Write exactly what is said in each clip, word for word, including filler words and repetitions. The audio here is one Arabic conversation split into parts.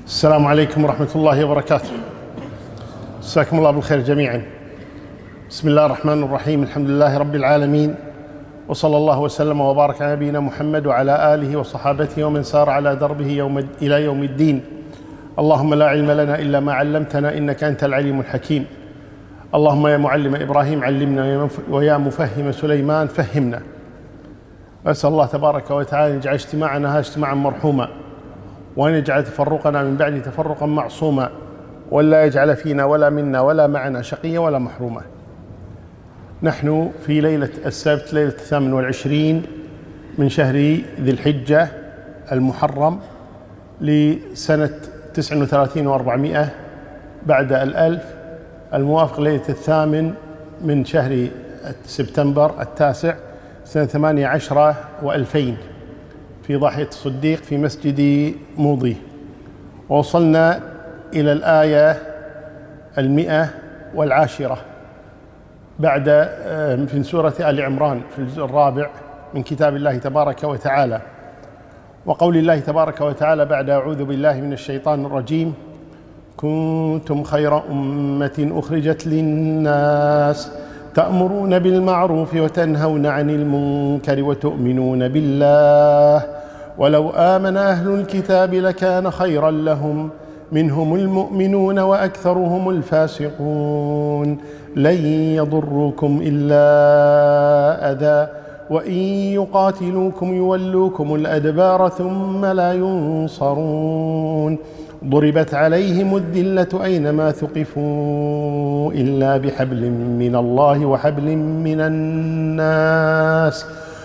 السلام عليكم ورحمة الله وبركاته. مساكم الله بالخير جميعا. بسم الله الرحمن الرحيم. الحمد لله رب العالمين، وصلى الله وسلم وبارك على نبينا محمد وعلى آله وصحابته ومن سار على دربه يوم إلى يوم الدين. اللهم لا علم لنا إلا ما علمتنا إنك أنت العليم الحكيم. اللهم يا معلم إبراهيم علمنا، ويا مفهم سليمان فهمنا. أسأل الله تبارك وتعالى أن يجعل اجتماعنا هذا اجتماعا مرحوما، وأن يجعل تفرقنا من بعد تفرقا معصوما، ولا يجعل فينا ولا منا ولا معنا شقيا ولا محروما. نحن في ليلة السبت، ليلة الثامن والعشرين من شهر ذي الحجة المحرم لسنة تسع وثلاثين وأربعمائة بعد الألف، الموافق ليلة الثامن من شهر سبتمبر التاسع سنة ثمانية عشر وألفين في ضاحية الصديق في مسجد موضي. ووصلنا إلى الآية المئة والعاشرة بعد في سورة آل عمران في الجزء الرابع من كتاب الله تبارك وتعالى، وقول الله تبارك وتعالى بعد أعوذ بالله من الشيطان الرجيم: كنتم خير أمة أخرجت للناس تأمرون بالمعروف وتنهون عن المنكر وتؤمنون بالله ولو آمن أهل الكتاب لكان خيرا لهم منهم المؤمنون وأكثرهم الفاسقون لن يضروكم إلا أذى وإن يقاتلوكم يولوكم الأدبار ثم لا ينصرون ضربت عليهم الذلة أينما ثقفوا إلا بحبل من الله وحبل من الناس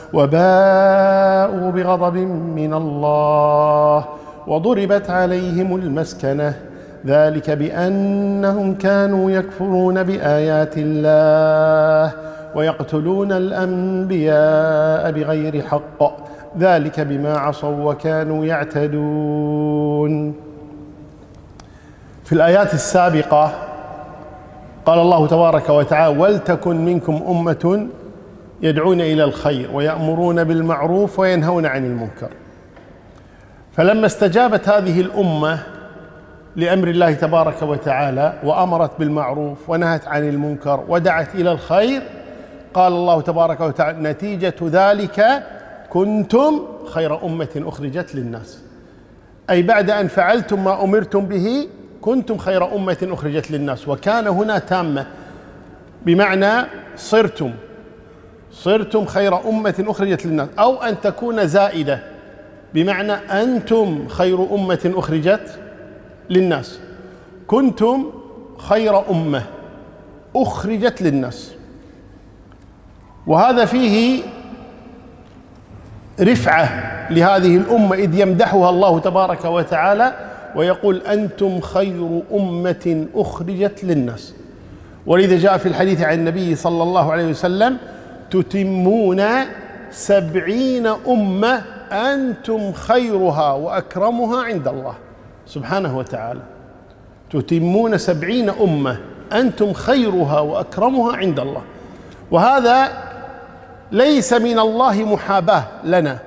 وباءوا بغضب من الله وضربت عليهم المسكنة ذلك بأنهم كانوا يكفرون بآيات الله ويقتلون الأنبياء بغير حق ذلك بما عصوا وكانوا يعتدون. في الآيات السابقة قال الله تبارك وتعالى: ولتكن منكم أمة يدعون إلى الخير ويأمرون بالمعروف وينهون عن المنكر. فلما استجابت هذه الأمة لأمر الله تبارك وتعالى وأمرت بالمعروف ونهت عن المنكر ودعت إلى الخير، قال الله تبارك وتعالى: نتيجة ذلك كنتم خير أمة أخرجت للناس، أي بعد أن فعلتم ما أمرتم به كنتم خير أمة أخرجت للناس. وكان هنا تامة بمعنى صرتم صرتم خير أمة أخرجت للناس، أو أن تكون زائدة بمعنى أنتم خير أمة أخرجت للناس. كنتم خير أمة أخرجت للناس، وهذا فيه رفعة لهذه الأمة إذ يمدحها الله تبارك وتعالى ويقول: أنتم خير أمة أخرجت للناس. ولذا جاء في الحديث عن النبي صلى الله عليه وسلم: تتمون سبعين أمة أنتم خيرها وأكرمها عند الله سبحانه وتعالى. تتمون سبعين أمة أنتم خيرها وأكرمها عند الله، وهذا ليس من الله محاباة لنا،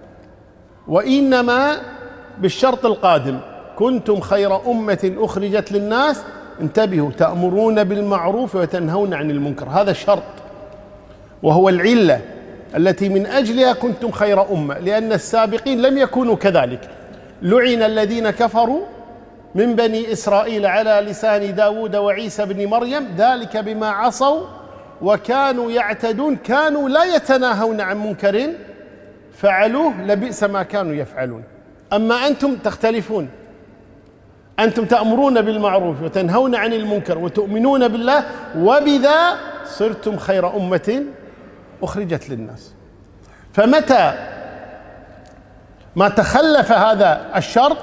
وإنما بالشرط القادم: كنتم خير أمة أخرجت للناس، انتبهوا، تأمرون بالمعروف وتنهون عن المنكر. هذا شرط، وهو العلة التي من أجلها كنتم خير أمة، لأن السابقين لم يكونوا كذلك. لعن الذين كفروا من بني إسرائيل على لسان داود وعيسى بن مريم ذلك بما عصوا وكانوا يعتدون كانوا لا يتناهون عن منكر فعلوه لبئس ما كانوا يفعلون. أما أنتم تختلفون، أنتم تأمرون بالمعروف وتنهون عن المنكر وتؤمنون بالله، وبذا صرتم خير أمة أخرجت للناس. فمتى ما تخلف هذا الشرط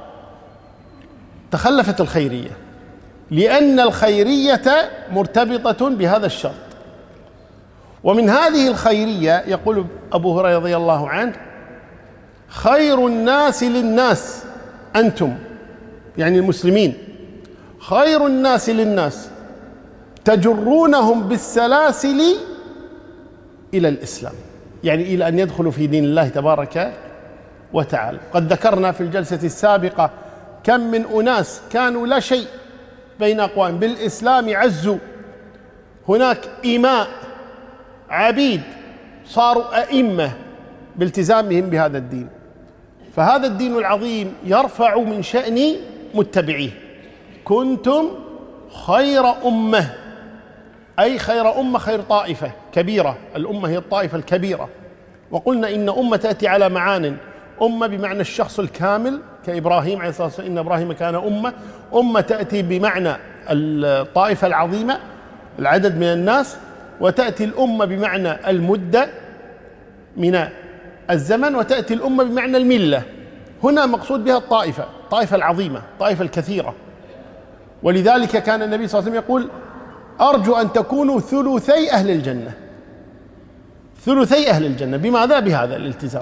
تخلفت الخيرية، لأن الخيرية مرتبطة بهذا الشرط. ومن هذه الخيرية يقول أبو هريرة رضي الله عنه: خير الناس للناس أنتم، يعني المسلمين، خير الناس للناس تجرونهم بالسلاسل إلى الإسلام، يعني إلى أن يدخلوا في دين الله تبارك وتعالى. قد ذكرنا في الجلسة السابقة كم من أناس كانوا لا شيء بين أقوام، بالإسلام عزوا، هناك إماء عبيد صاروا أئمة بالتزامهم بهذا الدين. فهذا الدين العظيم يرفع من شأن متبعيه. كنتم خير أمة، أي خير أمة، خير طائفة كبيرة. الأمة هي الطائفة الكبيرة. وقلنا إن أمة تأتي على معان: أمة بمعنى الشخص الكامل كإبراهيم عليه الصلاة والسلام، إن إبراهيم كان أمة. أمة تأتي بمعنى الطائفة العظيمة، العدد من الناس. وتأتي الأمة بمعنى المدة من الزمن، وتأتي الأمة بمعنى الملة. هنا مقصود بها الطائفة، الطائفة العظيمة، الطائفة الكثيرة. ولذلك كان النبي صلى الله عليه وسلم يقول: أرجو أن تكونوا ثلثي أهل الجنة. ثلثي أهل الجنة بماذا؟ بهذا الالتزام.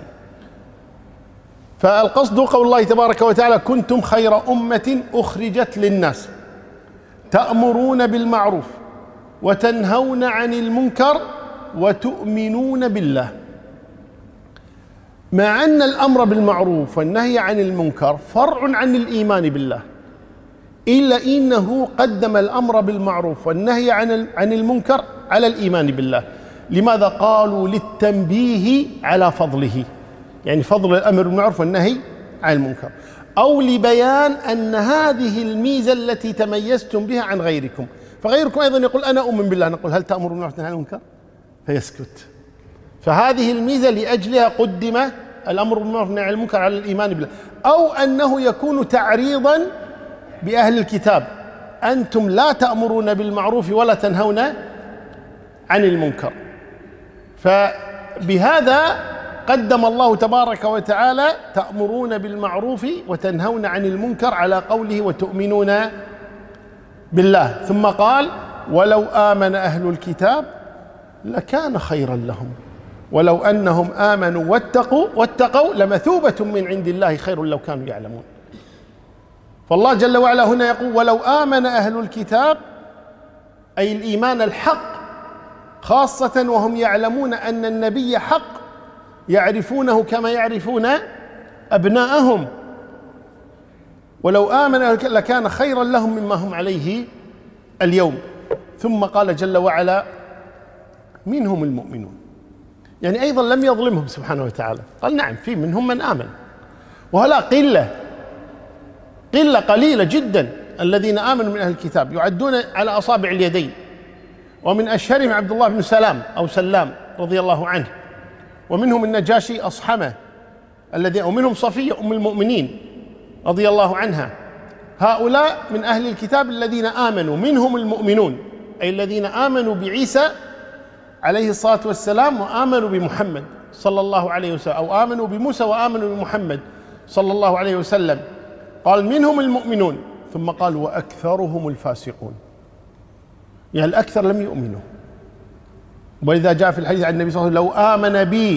فالقصد قول الله تبارك وتعالى: كنتم خير أمة أخرجت للناس تأمرون بالمعروف وتنهون عن المنكر وتؤمنون بالله. مع أن الأمر بالمعروف والنهي عن المنكر فرع عن الإيمان بالله، إلا إنه قدم الأمر بالمعروف والنهي عن عن المنكر على الإيمان بالله. لماذا؟ قالوا: للتنبيه على فضله، يعني فضل الأمر بالمعروف والنهي عن المنكر، أو لبيان أن هذه الميزة التي تميزتم بها عن غيركم. فغيركم أيضا يقول: أنا أؤمن بالله، نقول: هل تأمر بالمعروف وتنهى عن المنكر؟ فيسكت. فهذه الميزة لأجلها قدم الأمر بالمعروف والنهي عن المنكر على الإيمان بالله. أو أنه يكون تعريضا بأهل الكتاب: أنتم لا تأمرون بالمعروف ولا تنهون عن المنكر. فبهذا قدم الله تبارك وتعالى تأمرون بالمعروف وتنهون عن المنكر على قوله: وتؤمنون بالله. ثم قال: ولو آمن أهل الكتاب لكان خيرا لهم ولو أنهم آمنوا واتقوا واتقوا لمثوبة من عند الله خير لو كانوا يعلمون. فالله جل وعلا هنا يقول: ولو آمن أهل الكتاب، أي الإيمان الحق، خاصة وهم يعلمون أن النبي حق، يعرفونه كما يعرفون أبناءهم. ولو آمن لكان خيرا لهم مما هم عليه اليوم. ثم قال جل وعلا: منهم المؤمنون، يعني أيضا لم يظلمهم سبحانه وتعالى. قال: نعم، في منهم من آمن، وهلا قلة قلة قليلة جدا الذين آمنوا من أهل الكتاب، يعدون على أصابع اليدين. ومن أشهرهم عبد الله بن سلام أو سلام رضي الله عنه، ومنهم النجاشي أصحمة الذي، ومنهم صفية أم المؤمنين رضي الله عنها. هؤلاء من أهل الكتاب الذين آمنوا، منهم المؤمنون، أي الذين آمنوا بعيسى عليه الصلاة والسلام وآمنوا بمحمد صلى الله عليه وسلم، أو آمنوا بموسى وآمنوا بمحمد صلى الله عليه وسلم. قال: منهم المؤمنون، ثم قال: وأكثرهم الفاسقون، يعني الأكثر لم يؤمنوا. ولذا جاء في الحديث عن النبي صلى الله عليه وسلم: لو آمن بي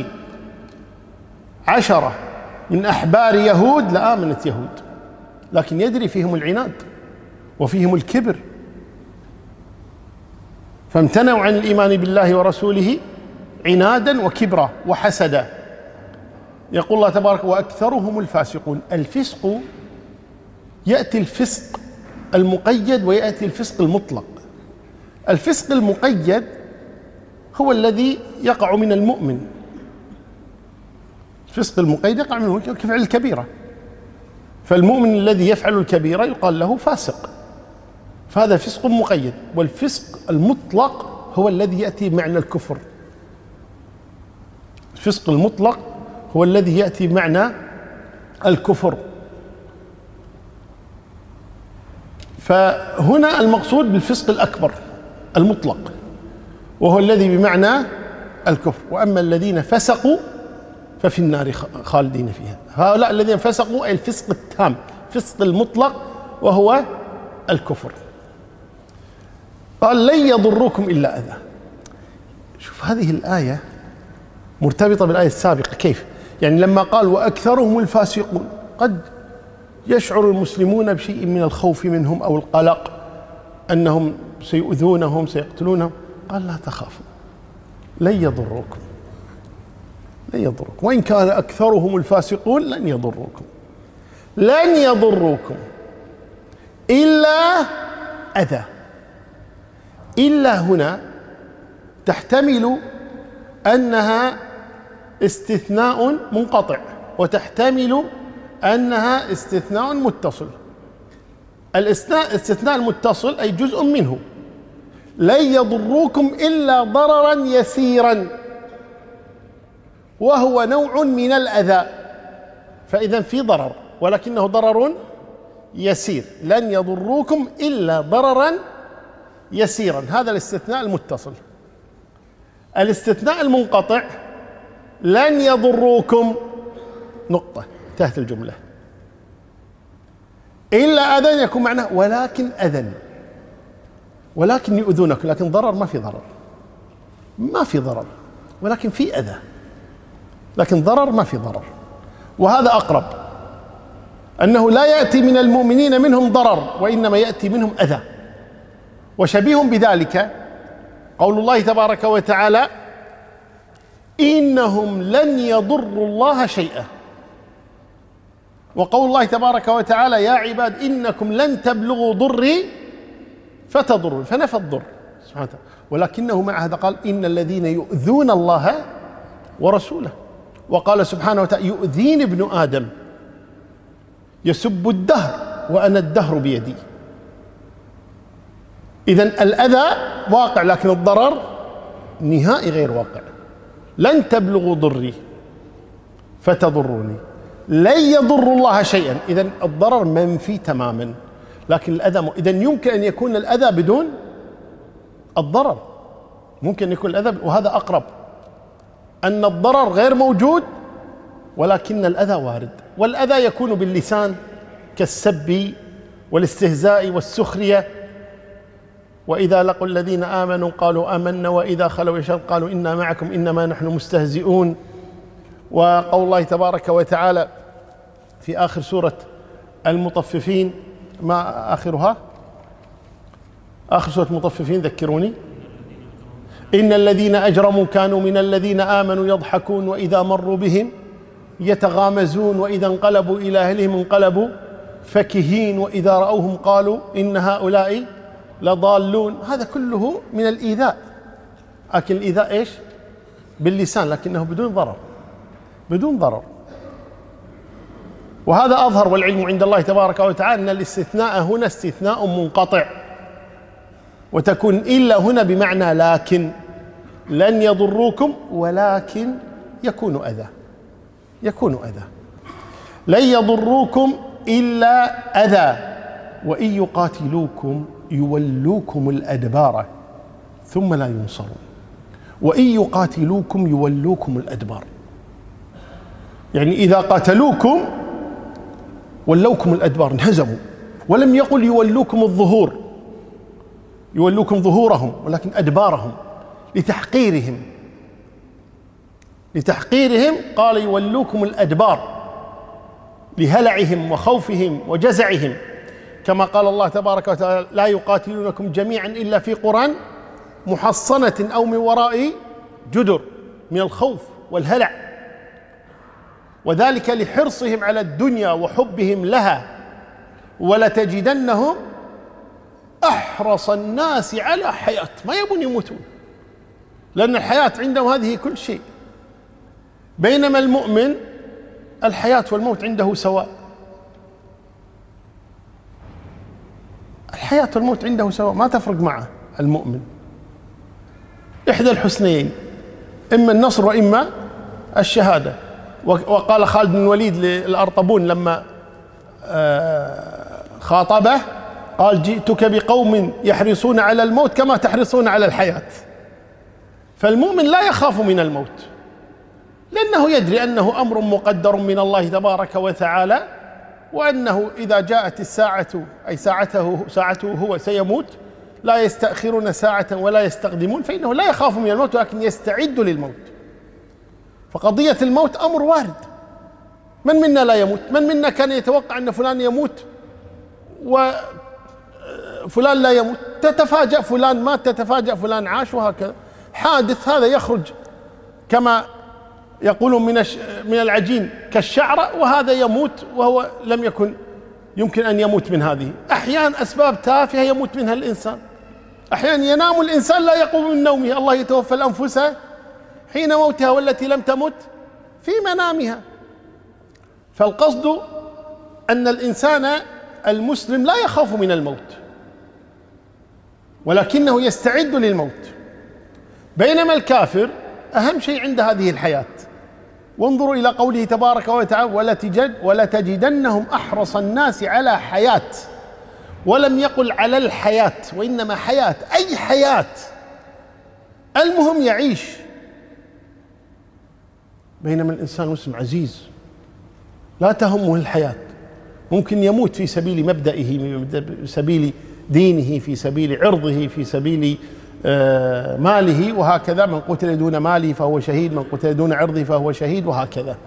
عشرة من أحبار يهود لآمنت يهود، لكن يدري فيهم العناد وفيهم الكبر، فامتنعوا عن الإيمان بالله ورسوله عنادا وكبرا وحسدا. يقول الله تبارك: وأكثرهم الفاسقون. الفسق يأتي الفسق المقيد ويأتي الفسق المطلق. الفسق المقيد هو الذي يقع من المؤمن، الفسق المقيد يقع من المؤمن كفعل الكبيرة. فالمؤمن الذي يفعل الكبيرة يقال له فاسق، فهذا فسق مقيد. والفسق المطلق هو الذي يأتي بمعنى الكفر. الفسق المطلق هو الذي يأتي بمعنى الكفر. فهنا المقصود بالفسق الأكبر المطلق، وهو الذي بمعنى الكفر. وأما الذين فسقوا ففي النار خالدين فيها. هؤلاء الذين فسقوا أي الفسق التام، الفسق المطلق، وهو الكفر. قال: لن يضركم إلا أذى. شوف هذه الآية مرتبطة بالآية السابقة كيف؟ يعني لما قال: وأكثرهم الفاسقون، قد يشعر المسلمون بشيء من الخوف منهم أو القلق أنهم سيؤذونهم سيقتلونهم. قال: لا تخافوا، لن يضركم، لن يضركم، وإن كان أكثرهم الفاسقون لن يضركم، لن يضركم. إلا أذى. إلا هنا تحتمل أنها استثناء منقطع، وتحتمل أنها استثناء متصل. الاستثناء المتصل أي جزء منه: لن يضروكم إلا ضررا يسيرا، وهو نوع من الأذى، فإذا في ضرر ولكنه ضرر يسير. لن يضروكم إلا ضررا يسيرا، هذا الاستثناء المتصل. الاستثناء المنقطع: لن يضروكم نقطة، انتهت الجملة. إلا أذى يكون معناه ولكن أذن، ولكن يؤذونك، لكن ضرر ما في ضرر، ما في ضرر، ولكن في أذى، لكن ضرر ما في ضرر. وهذا أقرب، أنه لا يأتي من المؤمنين منهم ضرر، وإنما يأتي منهم أذى. وشبيه بذلك قول الله تبارك وتعالى: إنهم لن يضروا الله شيئا. وقول الله تبارك وتعالى: يا عباد إنكم لن تبلغوا ضري فتضروا، فنفى الضر سبحانه وتعالى. ولكنه مع هذا قال: إن الذين يؤذون الله ورسوله. وقال سبحانه وتعالى: يؤذيني ابن آدم يسب الدهر وأنا الدهر بيدي. إذن الأذى واقع، لكن الضرر نهائي غير واقع. لن تبلغوا ضري فتضروني، لن يضروا الله شيئا، إذن الضرر منفي تماما، لكن الأذى م... إذن يمكن أن يكون الأذى بدون الضرر، ممكن أن يكون الأذى، وهذا أقرب، أن الضرر غير موجود ولكن الأذى وارد. والأذى يكون باللسان كالسب والاستهزاء والسخرية: وإذا لقوا الذين آمنوا قالوا آمنا وإذا خلوا إلى قالوا إنا معكم إنما نحن مستهزئون. وقول الله تبارك وتعالى في آخر سورة المطففين، ما آخرها؟ آخر سورة المطففين، ذكروني. إن الذين أجرموا كانوا من الذين آمنوا يضحكون وإذا مروا بهم يتغامزون وإذا انقلبوا إلى أهلهم انقلبوا فكهين وإذا رأوهم قالوا إن هؤلاء لضالون. هذا كله من الإيذاء، لكن الإيذاء إيش؟ باللسان، لكنه بدون ضرر، بدون ضرر. وهذا أظهر، والعلم عند الله تبارك وتعالى أن الاستثناء هنا استثناء منقطع، وتكون إلا هنا بمعنى لكن. لن يضروكم ولكن يكون أذى، يكون أذى. لن يضروكم إلا أذى وإن يقاتلوكم يولوكم الأدبار ثم لا ينصرون. وإن يقاتلوكم يولوكم الأدبار، يعني إذا قاتلوكم ولوكم الأدبار، انهزموا. ولم يقل يولوكم الظهور، يولوكم ظهورهم، ولكن أدبارهم لتحقيرهم، لتحقيرهم قال يولوكم الأدبار لهلعهم وخوفهم وجزعهم، كما قال الله تبارك وتعالى: لا يقاتلونكم جميعا إلا في قرى محصنة أو من وراء جدر، من الخوف والهلع، وذلك لحرصهم على الدنيا وحبهم لها. ولتجدنهم أحرص الناس على حياة، ما يبون يموتون، لأن الحياة عندهم هذه كل شيء، بينما المؤمن الحياة والموت عنده سواء، الحياة والموت عنده سواء، ما تفرق معه المؤمن. إحدى الحسنيين، إما النصر وإما الشهادة. وقال خالد بن الوليد للأرطبون لما خاطبه، قال: جئتك بقوم يحرصون على الموت كما تحرصون على الحياة. فالمؤمن لا يخاف من الموت، لأنه يدري أنه أمر مقدر من الله تبارك وتعالى، وأنه إذا جاءت الساعة أي ساعته ساعته هو سيموت، لا يستأخرون ساعة ولا يستقدمون، فإنه لا يخاف من الموت ولكن يستعد للموت. فقضية الموت أمر وارد، من منا لا يموت؟ من منا كان يتوقع أن فلان يموت وفلان لا يموت؟ تتفاجأ فلان مات، تتفاجأ فلان عاش، وهكذا. حادث هذا يخرج كما يقولون من من العجين كالشعرة، وهذا يموت وهو لم يكن يمكن أن يموت من هذه. أحيانا أسباب تافهة يموت منها الإنسان، أحيانا ينام الإنسان لا يقوم من نومه، الله يتوفى الأنفس حين موتها والتي لم تمت في منامها. فالقصد أن الإنسان المسلم لا يخاف من الموت، ولكنه يستعد للموت، بينما الكافر أهم شيء عند هذه الحياة. وانظروا إلى قوله تبارك وتعالى: ولتجد ولتجدنهم أحرص الناس على حياة، ولم يقل على الحياة، وإنما حياة، أي حياة، المهم يعيش. بينما الإنسان المسلم عزيز لا تهمه الحياة، ممكن يموت في سبيل مبدئه، في سبيل دينه، في سبيل عرضه، في سبيل ماله، وهكذا. من قتل دون ماله فهو شهيد، من قتل دون عرضه فهو شهيد، وهكذا.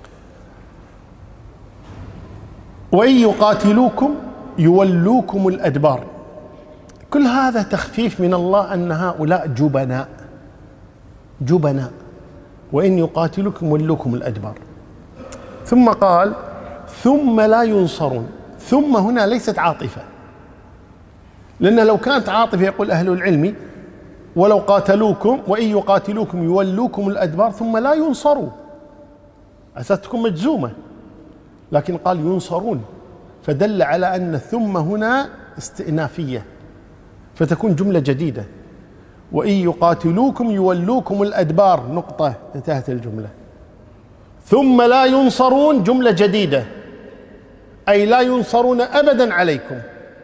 وإن يقاتلوكم يولوكم الأدبار. كل هذا تخفيف من الله أن هؤلاء جبناء جبناء وإن يقاتلوكم يولوكم الأدبار. ثم قال: ثم لا ينصرون. ثم هنا ليست عاطفة، لأن لو كانت عاطفة يقول أهل العلم: ولو قاتلوكم وإن يقاتلوكم يولوكم الأدبار ثم لا ينصروا، أساس تكون مجزومة، لكن قال ينصرون، فدل على أن ثم هنا استئنافية، فتكون جملة جديدة. وإن يقاتلوكم يولوكم الأدبار، نقطة، انتهت الجملة. ثم لا ينصرون جملة جديدة، أي لا ينصرون أبدا عليكم،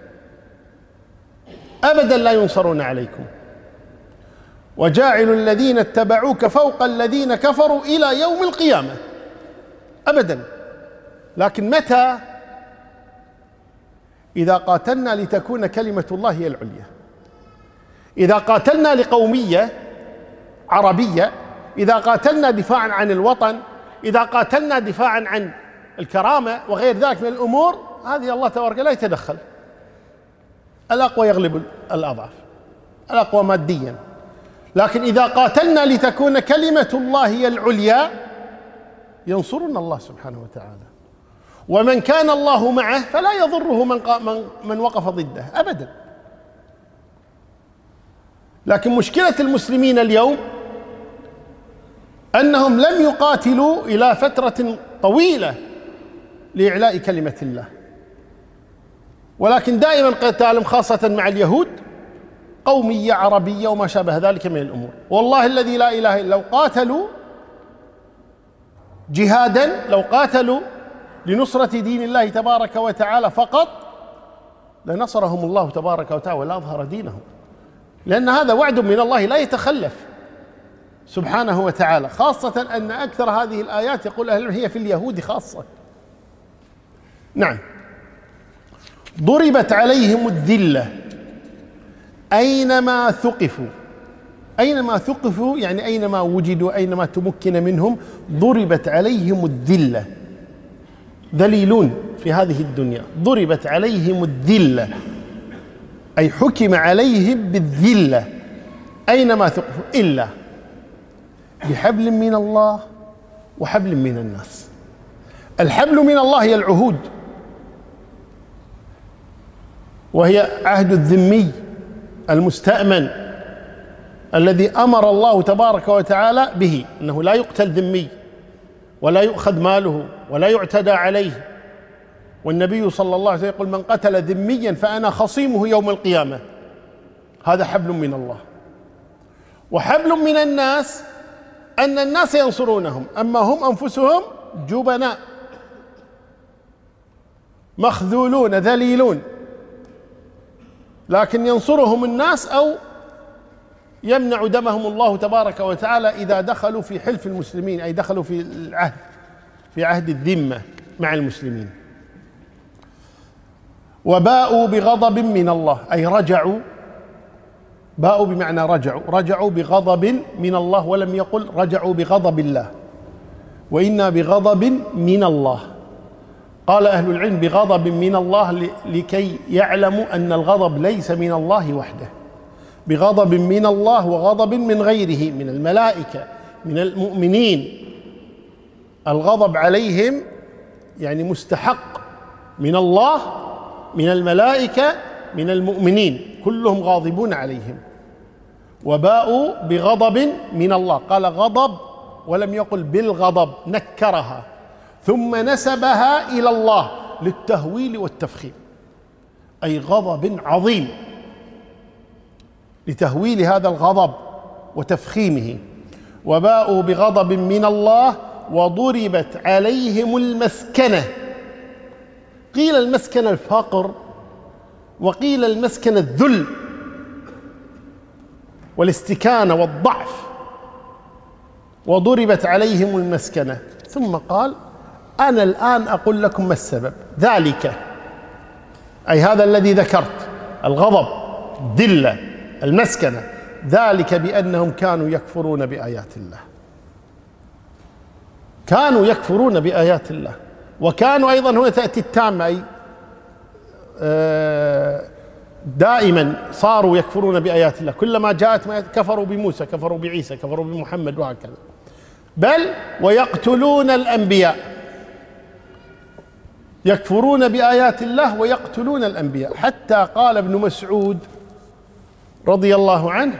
أبدا لا ينصرون عليكم. وجاعل الذين اتبعوك فوق الذين كفروا إلى يوم القيامة، أبدا. لكن متى؟ إذا قاتلنا لتكون كلمة الله هي العليا، إذا قاتلنا لقومية عربية، إذا قاتلنا دفاعا عن الوطن، إذا قاتلنا دفاعا عن الكرامة وغير ذلك من الأمور، هذه الله تبارك لا يتدخل. الأقوى يغلب الأضعف، الأقوى ماديا. لكن إذا قاتلنا لتكون كلمة الله هي العليا ينصرنا الله سبحانه وتعالى. ومن كان الله معه فلا يضره من, من, من وقف ضده أبدا. لكن مشكلة المسلمين اليوم أنهم لم يقاتلوا إلى فترة طويلة لإعلاء كلمة الله، ولكن دائما قتالهم خاصة مع اليهود قومية عربية وما شابه ذلك من الأمور. والله الذي لا إله إلا لو قاتلوا جهادا، لو قاتلوا لنصرة دين الله تبارك وتعالى فقط، لنصرهم الله تبارك وتعالى ولا أظهر دينهم، لأن هذا وعد من الله لا يتخلف سبحانه وتعالى. خاصة أن أكثر هذه الآيات يقول أهل العلم هي في اليهود خاصة. نعم. ضربت عليهم الذلة أينما ثقفوا، أينما ثقفوا يعني أينما وجدوا، أينما تمكن منهم، ضربت عليهم الذلة، ذليلون في هذه الدنيا. ضربت عليهم الذلة أي حكم عليهم بالذلة أينما ثقفوا، إلا بحبل من الله وحبل من الناس. الحبل من الله هي العهود، وهي عهد الذمي المستأمن الذي أمر الله تبارك وتعالى به، أنه لا يقتل ذمي ولا يؤخذ ماله ولا يعتدى عليه. والنبي صلى الله عليه وسلم يقول: من قتل ذميا فأنا خصيمه يوم القيامة. هذا حبل من الله. وحبل من الناس أن الناس ينصرونهم، أما هم أنفسهم جبناء مخذولون ذليلون، لكن ينصرهم الناس أو يمنع دمهم الله تبارك وتعالى إذا دخلوا في حلف المسلمين، أي دخلوا في العهد، في عهد الذمة مع المسلمين. وباءوا بغضب من الله، أي رجعوا، باءوا بمعنى رجعوا، رجعوا بغضب من الله، ولم يقل رجعوا بغضب الله. وإنا بغضب من الله. قال أهل العلم بغضب من الله لكي يعلموا أن الغضب ليس من الله وحده، بغضب من الله وغضب من غيره من الملائكة من المؤمنين. الغضب عليهم يعني مستحق من الله من الملائكة من المؤمنين كلهم غاضبون عليهم، وباءوا بغضب من الله. قال غضب ولم يقل بالغضب، نكرها ثم نسبها إلى الله للتهويل والتفخيم، أي غضب عظيم، لتهويل هذا الغضب وتفخيمه. وباءوا بغضب من الله وضربت عليهم المسكنة. قيل المسكنة الفقر، وقيل المسكنة الذل والاستكانة والضعف. وضربت عليهم المسكنة، ثم قال أنا الآن أقول لكم ما السبب. ذلك أي هذا الذي ذكرت، الغضب، الذلة، المسكنة، ذلك بأنهم كانوا يكفرون بآيات الله. كانوا يكفرون بآيات الله، وكانوا أيضا هنا تأتي التامة، أي دائما صاروا يكفرون بآيات الله، كلما جاءت ما كفروا بموسى، كفروا بعيسى، كفروا بمحمد، وهكذا. بل ويقتلون الأنبياء، يكفرون بآيات الله ويقتلون الأنبياء. حتى قال ابن مسعود رضي الله عنه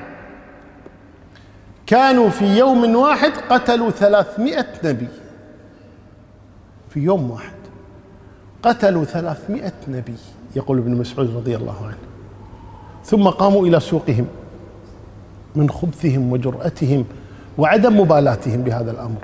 كانوا في يوم واحد قتلوا ثلاثمائة نبي. في يوم واحد قتلوا ثلاثمائة نبي، يقول ابن مسعود رضي الله عنه. ثم قاموا إلى سوقهم من خبثهم وجرأتهم وعدم مبالاتهم بهذا الأمر.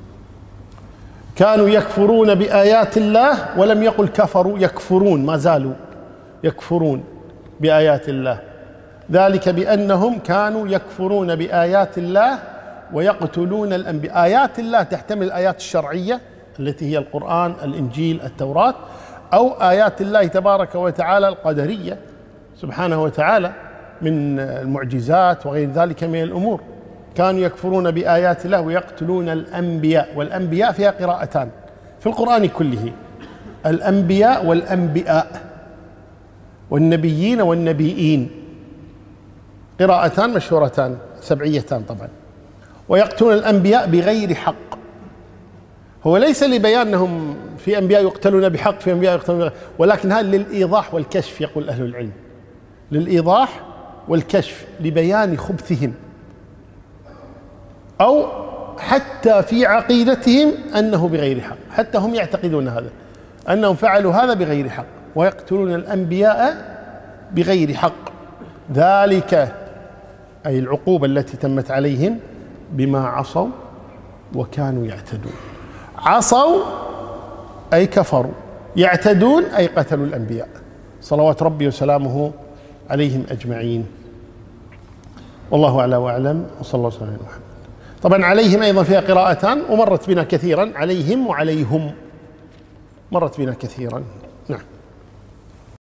كانوا يكفرون بآيات الله، ولم يقل كفروا، يكفرون، ما زالوا يكفرون بآيات الله. ذلك بأنهم كانوا يكفرون بآيات الله ويقتلون الأنبياء. آيات الله تحتمل الآيات الشرعية التي هي القرآن، الإنجيل، التوراة، أو آيات الله تبارك وتعالى القدرية سبحانه وتعالى من المعجزات وغير ذلك من الأمور. كانوا يكفرون بآيات الله ويقتلون الأنبياء. والأنبياء فيها قراءتان في القرآن كله، الأنبياء والأنبياء، والنبيين والنبيين، قراءتان مشهورتان سبعيتان طبعا. ويقتلون الأنبياء بغير حق، هو ليس لبيان أنهم في أنبياء يقتلون بحق، في أنبياء يقتلون بغير، ولكن هذا للإيضاح والكشف، يقول أهل العلم، للإيضاح والكشف، لبيان خبثهم، أو حتى في عقيدتهم أنه بغير حق، حتى هم يعتقدون هذا، أنهم فعلوا هذا بغير حق. ويقتلون الأنبياء بغير حق، ذلك أي العقوبة التي تمت عليهم بما عصوا وكانوا يعتدون. عصوا أي كفروا، يعتدون أي قتلوا الأنبياء صلوات ربي وسلامه عليهم أجمعين. والله أعلى وأعلم، وصلى الله وسلم على محمد. طبعا عليهم أيضا فيها قراءتان، ومرت بنا كثيرا، عليهم وعليهم، مرت بنا كثيرا. نعم.